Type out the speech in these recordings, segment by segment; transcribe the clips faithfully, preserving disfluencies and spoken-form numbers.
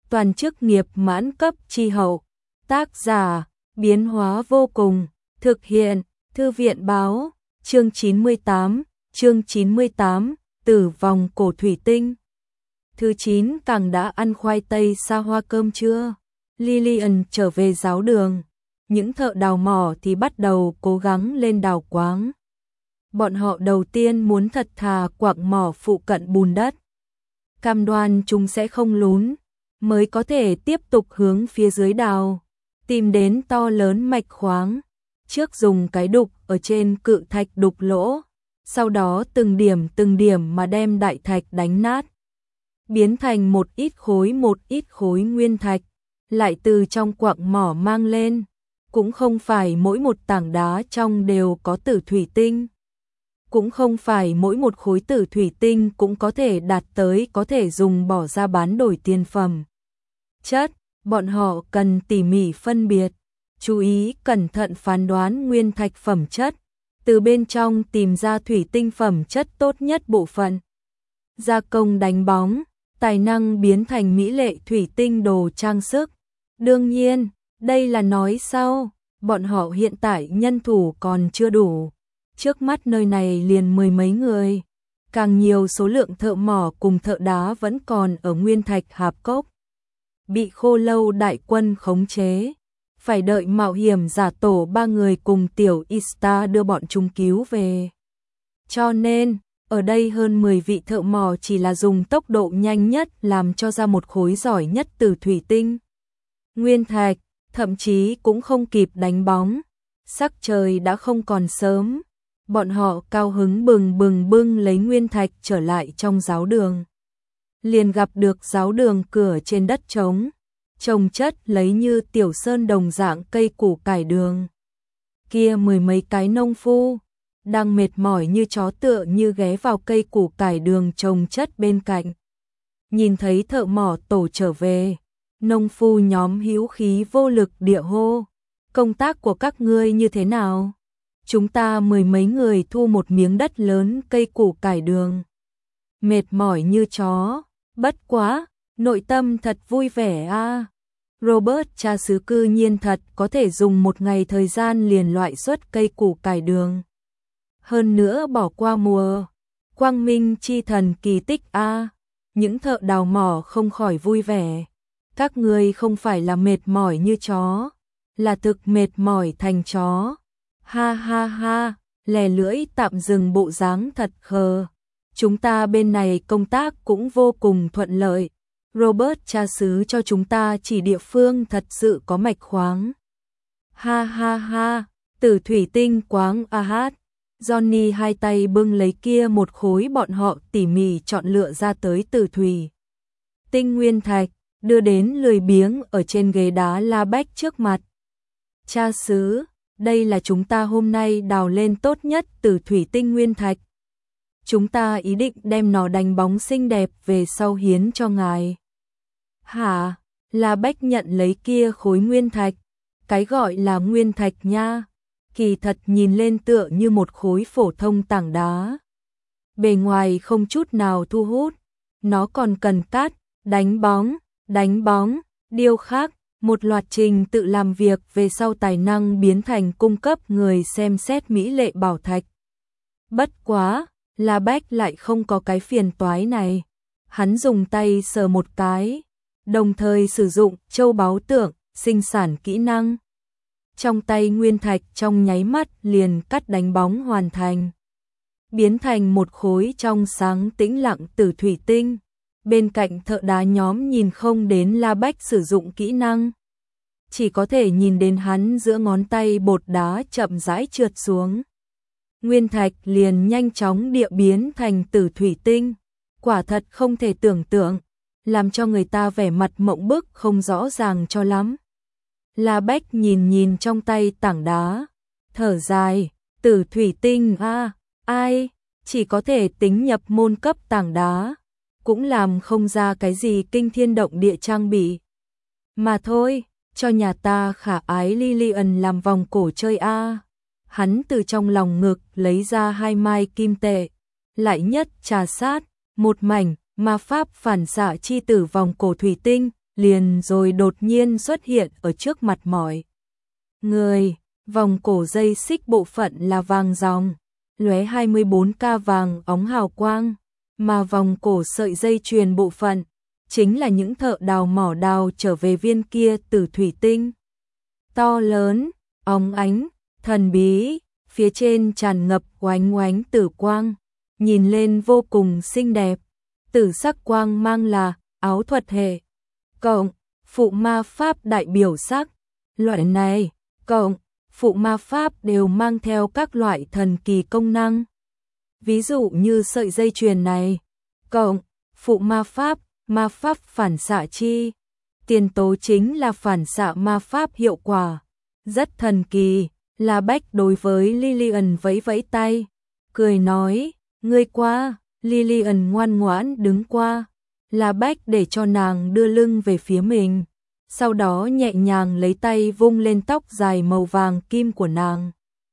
toàn chức nghiệp mãn cấp chi hậu. Tác giả, biến hóa vô cùng, thực hiện, thư viện báo, chương chín mươi tám, chương chín mươi tám, tử vòng cổ thủy tinh. Thứ chín, càng đã ăn khoai tây xa hoa cơm chưa? Lillian trở về giáo đường, những thợ đào mỏ thì bắt đầu cố gắng lên đào quáng. Bọn họ đầu tiên muốn thật thà quặng mỏ phụ cận bùn đất. Cam đoan chúng sẽ không lún, mới có thể tiếp tục hướng phía dưới đào, tìm đến to lớn mạch khoáng. Trước dùng cái đục ở trên cự thạch đục lỗ, sau đó từng điểm từng điểm mà đem đại thạch đánh nát, biến thành một ít khối một ít khối nguyên thạch, lại từ trong quặng mỏ mang lên. Cũng không phải mỗi một tảng đá trong đều có tử thủy tinh. Cũng không phải mỗi một khối tử thủy tinh cũng có thể đạt tới có thể dùng bỏ ra bán đổi tiền phẩm chất. Bọn họ cần tỉ mỉ phân biệt, chú ý cẩn thận phán đoán nguyên thạch phẩm chất, từ bên trong tìm ra thủy tinh phẩm chất tốt nhất bộ phận. Gia công đánh bóng, tài năng biến thành mỹ lệ thủy tinh đồ trang sức. Đương nhiên, đây là nói sau, bọn họ hiện tại nhân thủ còn chưa đủ. Trước mắt nơi này liền mười mấy người, càng nhiều số lượng thợ mỏ cùng thợ đá vẫn còn ở nguyên thạch hạp cốc, bị Khô Lâu đại quân khống chế, phải đợi mạo hiểm giả tổ ba người cùng tiểu Ista đưa bọn chúng cứu về. Cho nên, ở đây hơn mười vị thợ mỏ chỉ là dùng tốc độ nhanh nhất làm cho ra một khối giỏi nhất từ thủy tinh nguyên thạch, thậm chí cũng không kịp đánh bóng, sắc trời đã không còn sớm. Bọn họ cao hứng bừng bừng bưng lấy nguyên thạch trở lại trong giáo đường. Liền gặp được giáo đường cửa trên đất trống, trồng chất lấy như tiểu sơn đồng dạng cây củ cải đường. Kia mười mấy cái nông phu, đang mệt mỏi như chó tựa như ghé vào cây củ cải đường trồng chất bên cạnh. Nhìn thấy thợ mỏ tổ trở về, nông phu nhóm hữu khí vô lực địa hô: công tác của các ngươi như thế nào? Chúng ta mười mấy người thu một miếng đất lớn cây củ cải đường. Mệt mỏi như chó, bất quá, nội tâm thật vui vẻ a. À. Robert cha xứ cư nhiên thật có thể dùng một ngày thời gian liền loại xuất cây củ cải đường. Hơn nữa bỏ qua mùa, quang minh chi thần kỳ tích a. À. Những thợ đào mỏ không khỏi vui vẻ. Các ngươi không phải là mệt mỏi như chó, là thực mệt mỏi thành chó. Ha ha ha, lè lưỡi tạm dừng bộ dáng thật khờ. Chúng ta bên này công tác cũng vô cùng thuận lợi. Robert cha xứ cho chúng ta chỉ địa phương thật sự có mạch khoáng. Ha ha ha, tử thủy tinh quáng a hát. Johnny hai tay bưng lấy kia một khối bọn họ tỉ mỉ chọn lựa ra tới tử thủy tinh nguyên thạch, đưa đến lười biếng ở trên ghế đá La Bách trước mặt. Cha xứ, đây là chúng ta hôm nay đào lên tốt nhất từ thủy tinh nguyên thạch. Chúng ta ý định đem nó đánh bóng xinh đẹp về sau hiến cho ngài. Hả? La Bách nhận lấy kia khối nguyên thạch. Cái gọi là nguyên thạch nha, kỳ thật nhìn lên tựa như một khối phổ thông tảng đá. Bề ngoài không chút nào thu hút, nó còn cần cát, đánh bóng, đánh bóng, điêu khắc. Một loạt trình tự làm việc về sau tài năng biến thành cung cấp người xem xét mỹ lệ bảo thạch. Bất quá, La Bách lại không có cái phiền toái này. Hắn dùng tay sờ một cái, đồng thời sử dụng châu báu tượng, sinh sản kỹ năng. Trong tay nguyên thạch trong nháy mắt liền cắt đánh bóng hoàn thành. Biến thành một khối trong sáng tĩnh lặng tử thủy tinh. Bên cạnh thợ đá nhóm nhìn không đến La Bách sử dụng kỹ năng, chỉ có thể nhìn đến hắn giữa ngón tay bột đá chậm rãi trượt xuống. Nguyên thạch liền nhanh chóng địa biến thành tử thủy tinh, quả thật không thể tưởng tượng, làm cho người ta vẻ mặt mộng bức không rõ ràng cho lắm. La Bách nhìn nhìn trong tay tảng đá, thở dài, tử thủy tinh a, à, ai, chỉ có thể tính nhập môn cấp tảng đá. Cũng làm không ra cái gì kinh thiên động địa trang bị. Mà thôi, cho nhà ta khả ái Lillian làm vòng cổ chơi a. Hắn từ trong lòng ngực lấy ra hai mai kim tệ, lại nhất trà sát, một mảnh ma pháp phản xạ chi tử vòng cổ thủy tinh, liền rồi đột nhiên xuất hiện ở trước mặt mọi người. Vòng cổ dây xích bộ phận là vàng ròng, lóe hai mươi bốn ca vàng óng hào quang, mà vòng cổ sợi dây chuyền bộ phận chính là những thợ đào mỏ đào trở về viên kia tử thủy tinh. To lớn, óng ánh, thần bí, phía trên tràn ngập oánh oánh tử quang, nhìn lên vô cùng xinh đẹp. Tử sắc quang mang là áo thuật hệ, cộng phụ ma pháp đại biểu sắc. Loại này, cộng phụ ma pháp đều mang theo các loại thần kỳ công năng. Ví dụ như sợi dây chuyền này, cộng phụ ma pháp, ma pháp phản xạ chi. Tiền tố chính là phản xạ ma pháp hiệu quả. Rất thần kỳ. La Bách đối với Lillian vẫy vẫy tay, cười nói, ngươi qua. Lillian ngoan ngoãn đứng qua. La Bách để cho nàng đưa lưng về phía mình, sau đó nhẹ nhàng lấy tay vung lên tóc dài màu vàng kim của nàng,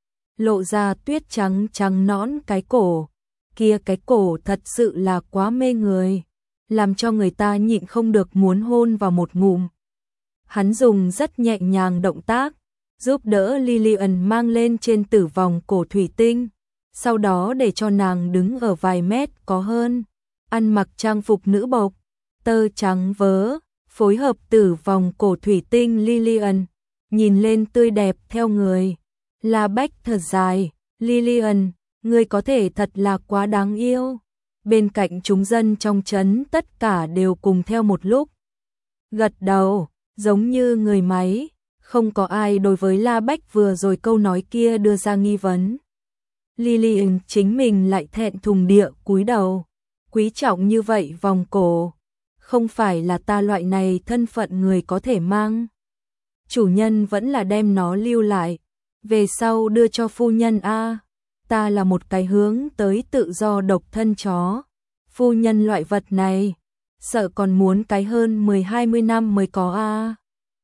lộ ra tuyết trắng trắng nõn cái cổ. Kia cái cổ thật sự là quá mê người, làm cho người ta nhịn không được muốn hôn vào một ngụm. Hắn dùng rất nhẹ nhàng động tác, giúp đỡ Lillian mang lên trên tử vòng cổ thủy tinh, sau đó để cho nàng đứng ở vài mét có hơn, ăn mặc trang phục nữ bộc, tơ trắng vớ, phối hợp tử vòng cổ thủy tinh. Lillian nhìn lên tươi đẹp theo người. La Bách thở dài, Lillian, ngươi có thể thật là quá đáng yêu. Bên cạnh chúng dân trong trấn tất cả đều cùng theo một lúc gật đầu, giống như người máy, không có ai đối với La Bách vừa rồi câu nói kia đưa ra nghi vấn. Lillian chính mình lại thẹn thùng địa cúi đầu, quý trọng như vậy vòng cổ, không phải là ta loại này thân phận người có thể mang. Chủ nhân vẫn là đem nó lưu lại, về sau đưa cho phu nhân a. Ta là một cái hướng tới tự do độc thân chó. Phu nhân loại vật này, sợ còn muốn cái hơn mười hai mươi năm mới có a.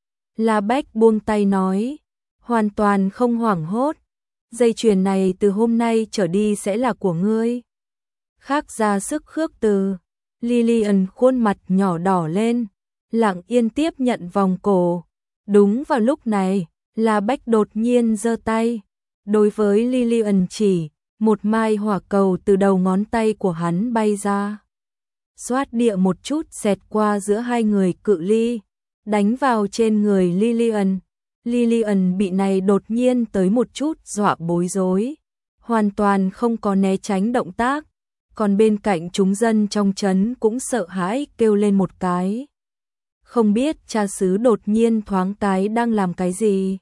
La Bách buông tay nói, hoàn toàn không hoảng hốt. Dây chuyền này từ hôm nay trở đi sẽ là của ngươi. Khác ra sức khước từ. Lillian khuôn mặt nhỏ đỏ lên, lặng yên tiếp nhận vòng cổ. Đúng vào lúc này, La Bách đột nhiên giơ tay. Đối với Lillian chỉ, một mai hỏa cầu từ đầu ngón tay của hắn bay ra. Xoát địa một chút xẹt qua giữa hai người cự ly, đánh vào trên người Lillian. Lillian bị này đột nhiên tới một chút dọa bối rối, hoàn toàn không có né tránh động tác, còn bên cạnh chúng dân trong trấn cũng sợ hãi kêu lên một cái. Không biết cha xứ đột nhiên thoáng cái đang làm cái gì.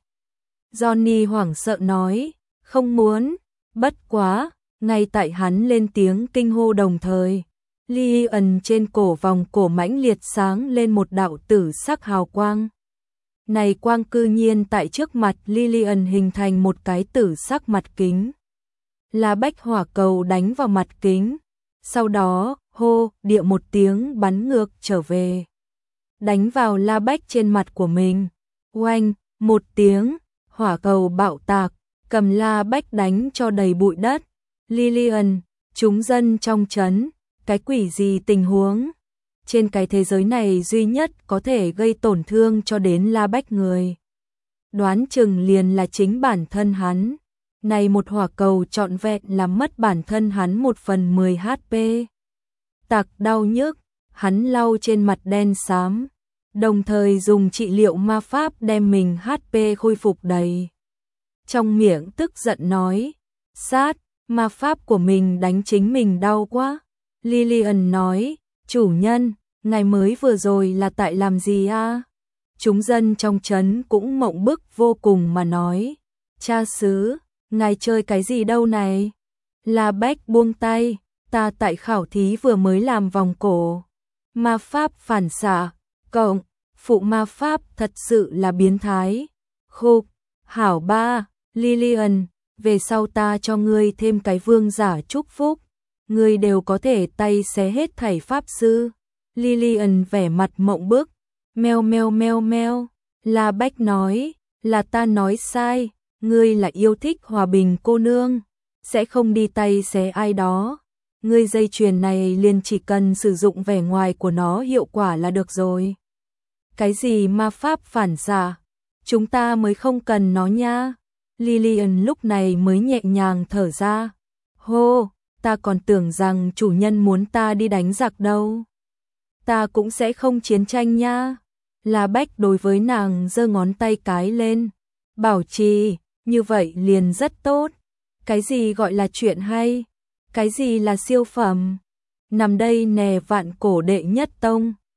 Johnny hoảng sợ nói, không muốn, bất quá, ngay tại hắn lên tiếng kinh hô đồng thời, Lillian trên cổ vòng cổ mãnh liệt sáng lên một đạo tử sắc hào quang. Này quang cư nhiên tại trước mặt Lillian hình thành một cái tử sắc mặt kính. La Bách hỏa cầu đánh vào mặt kính, sau đó, hô, địa một tiếng bắn ngược trở về. Đánh vào La Bách trên mặt của mình. Oanh, một tiếng, hỏa cầu bạo tạc, cầm La Bách đánh cho đầy bụi đất. Lillian, chúng dân trong trấn, cái quỷ gì tình huống? Trên cái thế giới này duy nhất có thể gây tổn thương cho đến La Bách người, đoán chừng liền là chính bản thân hắn. Này một hỏa cầu trọn vẹn làm mất bản thân hắn một phần mười hát pê. Tạc đau nhức, hắn lau trên mặt đen xám, đồng thời dùng trị liệu ma pháp đem mình hát pê khôi phục đầy. Trong miệng tức giận nói, sát, ma pháp của mình đánh chính mình đau quá. Lillian nói, chủ nhân, ngài mới vừa rồi là tại làm gì a? Chúng dân trong trấn cũng mộng bức vô cùng mà nói, cha xứ, ngài chơi cái gì đâu này? La Bách buông tay, ta tại khảo thí vừa mới làm vòng cổ. Ma pháp phản xạ, cộng, phụ ma pháp thật sự là biến thái. Khục, hảo ba, Lillian, về sau ta cho ngươi thêm cái vương giả chúc phúc. Ngươi đều có thể tay xé hết thảy pháp sư. Lillian vẻ mặt mộng bức, meo meo meo meo. La Bách nói, là ta nói sai, ngươi là yêu thích hòa bình cô nương, sẽ không đi tay xé ai đó. Ngươi dây chuyền này liền chỉ cần sử dụng vẻ ngoài của nó hiệu quả là được rồi. Cái gì ma pháp phản xạ? Chúng ta mới không cần nó nha. Lillian lúc này mới nhẹ nhàng thở ra. Hô, ta còn tưởng rằng chủ nhân muốn ta đi đánh giặc đâu. Ta cũng sẽ không chiến tranh nha. La Bách đối với nàng giơ ngón tay cái lên. Bảo trì, như vậy liền rất tốt. Cái gì gọi là chuyện hay? Cái gì là siêu phẩm? Nằm đây nè vạn cổ đệ nhất tông.